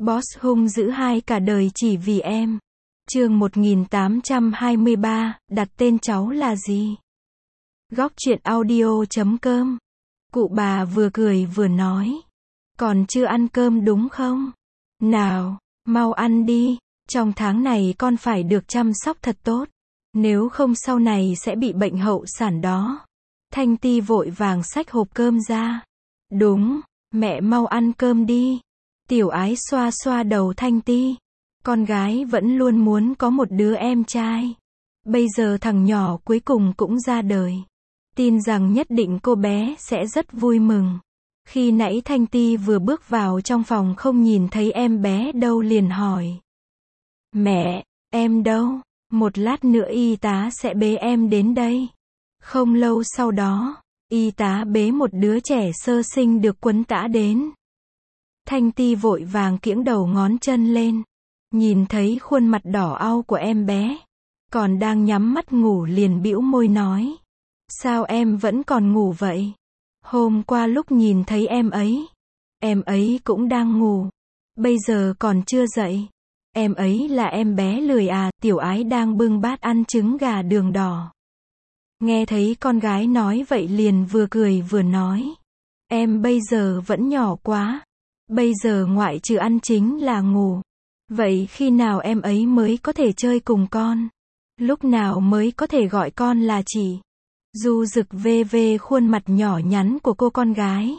Boss hung dữ hai cả đời chỉ vì em. Chương 1823, đặt tên cháu là gì? Góc truyện audio.com. Cụ bà vừa cười vừa nói. Còn chưa ăn cơm đúng không? Nào, mau ăn đi. Trong tháng này con phải được chăm sóc thật tốt. Nếu không sau này sẽ bị bệnh hậu sản đó. Thanh Ti vội vàng xách hộp cơm ra. Đúng, mẹ mau ăn cơm đi. Tiểu Ái xoa xoa đầu Thanh Ti. Con gái vẫn luôn muốn có một đứa em trai. Bây giờ thằng nhỏ cuối cùng cũng ra đời. Tin rằng nhất định cô bé sẽ rất vui mừng. Khi nãy Thanh Ti vừa bước vào trong phòng không nhìn thấy em bé đâu liền hỏi. Mẹ, em đâu? Một lát nữa y tá sẽ bế em đến đây. Không lâu sau đó, y tá bế một đứa trẻ sơ sinh được quấn tã đến. Thanh Ti vội vàng kiễng đầu ngón chân lên. Nhìn thấy khuôn mặt đỏ au của em bé. Còn đang nhắm mắt ngủ liền bĩu môi nói. Sao em vẫn còn ngủ vậy? Hôm qua lúc nhìn thấy em ấy cũng đang ngủ. Bây giờ còn chưa dậy. Em ấy là em bé lười à? Tiểu Ái đang bưng bát ăn trứng gà đường đỏ. Nghe thấy con gái nói vậy liền vừa cười vừa nói. Em bây giờ vẫn nhỏ quá. Bây giờ ngoại trừ ăn chính là ngủ. Vậy khi nào em ấy mới có thể chơi cùng con? Lúc nào mới có thể gọi con là chị? Du Dực vê vê khuôn mặt nhỏ nhắn của cô con gái.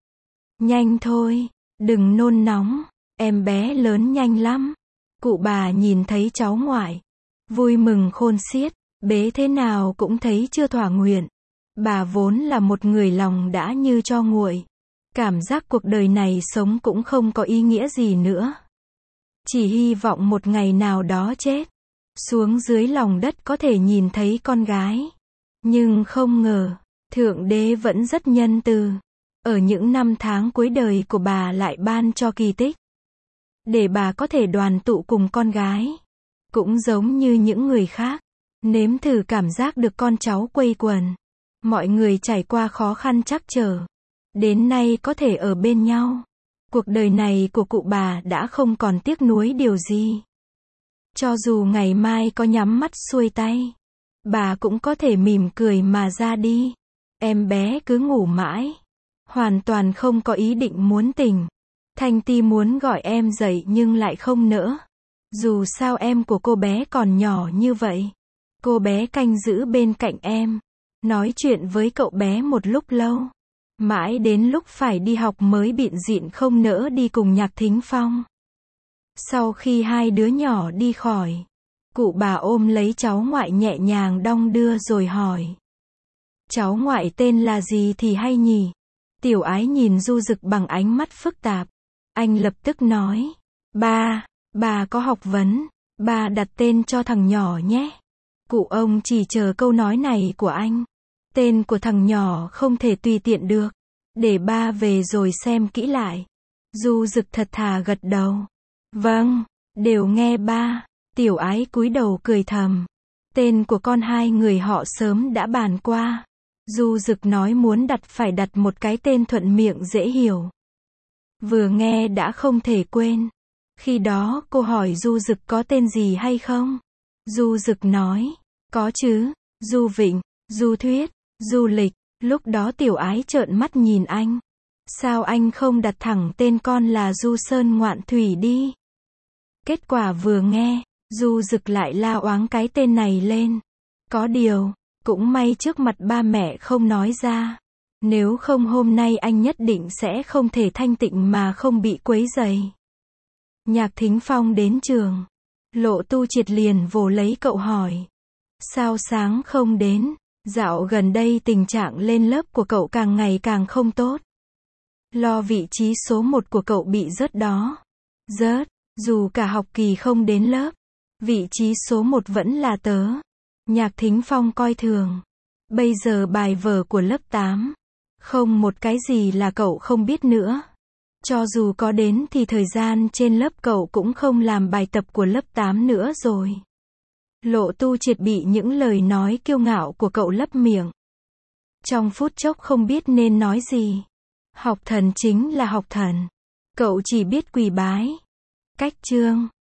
Nhanh thôi, đừng nôn nóng, em bé lớn nhanh lắm. Cụ bà nhìn thấy cháu ngoại, vui mừng khôn xiết, bế thế nào cũng thấy chưa thỏa nguyện. Bà vốn là một người lòng đã như tro nguội. Cảm giác cuộc đời này sống cũng không có ý nghĩa gì nữa. Chỉ hy vọng một ngày nào đó chết, xuống dưới lòng đất có thể nhìn thấy con gái. Nhưng không ngờ, Thượng Đế vẫn rất nhân từ. Ở những năm tháng cuối đời của bà lại ban cho kỳ tích. Để bà có thể đoàn tụ cùng con gái. Cũng giống như những người khác. Nếm thử cảm giác được con cháu quây quần. Mọi người trải qua khó khăn trắc trở. Đến nay có thể ở bên nhau. Cuộc đời này của cụ bà đã không còn tiếc nuối điều gì. Cho dù ngày mai có nhắm mắt xuôi tay, bà cũng có thể mỉm cười mà ra đi. Em bé cứ ngủ mãi. Hoàn toàn không có ý định muốn tỉnh. Thanh Ti muốn gọi em dậy nhưng lại không nỡ. Dù sao em của cô bé còn nhỏ như vậy. Cô bé canh giữ bên cạnh em. Nói chuyện với cậu bé một lúc lâu. Mãi đến lúc phải đi học mới bịn dịn không nỡ đi cùng Nhạc Thính Phong. Sau khi hai đứa nhỏ đi khỏi, cụ bà ôm lấy cháu ngoại nhẹ nhàng đong đưa rồi hỏi. Cháu ngoại tên là gì thì hay nhỉ? Tiểu Ái nhìn Du Dực bằng ánh mắt phức tạp. Anh lập tức nói. Bà có học vấn. Bà đặt tên cho thằng nhỏ nhé. Cụ ông chỉ chờ câu nói này của anh. Tên của thằng nhỏ không thể tùy tiện được. Để ba về rồi xem kỹ lại. Du Dực thật thà gật đầu. Vâng, đều nghe ba. Tiểu Ái cúi đầu cười thầm. Tên của con hai người họ sớm đã bàn qua. Du Dực nói muốn đặt phải đặt một cái tên thuận miệng dễ hiểu. Vừa nghe đã không thể quên. Khi đó cô hỏi Du Dực có tên gì hay không? Du Dực nói. Có chứ, Du Vịnh, Du Thuyết, Du Lịch. Lúc đó Tiểu Ái trợn mắt nhìn anh. Sao anh không đặt thẳng tên con là Du Sơn Ngoạn Thủy đi? Kết quả vừa nghe, Du Dực lại la oáng cái tên này lên. Có điều, cũng may trước mặt ba mẹ không nói ra. Nếu không hôm nay anh nhất định sẽ không thể thanh tịnh mà không bị quấy rầy. Nhạc Thính Phong đến trường. Lộ Tu Triệt liền vồ lấy cậu hỏi. Sao sáng không đến? Dạo gần đây tình trạng lên lớp của cậu càng ngày càng không tốt. Lo vị trí số 1 của cậu bị rớt đó. Rớt, dù cả học kỳ không đến lớp. Vị trí số 1 vẫn là tớ. Nhạc Thính Phong coi thường. Bây giờ bài vở của lớp 8. Không một cái gì là cậu không biết nữa. Cho dù có đến thì thời gian trên lớp cậu cũng không làm bài tập của lớp 8 nữa rồi. Lộ Tu Triệt bị những lời nói kiêu ngạo của cậu lấp miệng. Trong phút chốc không biết nên nói gì. Học thần chính là học thần. Cậu chỉ biết quỳ bái. Cách chương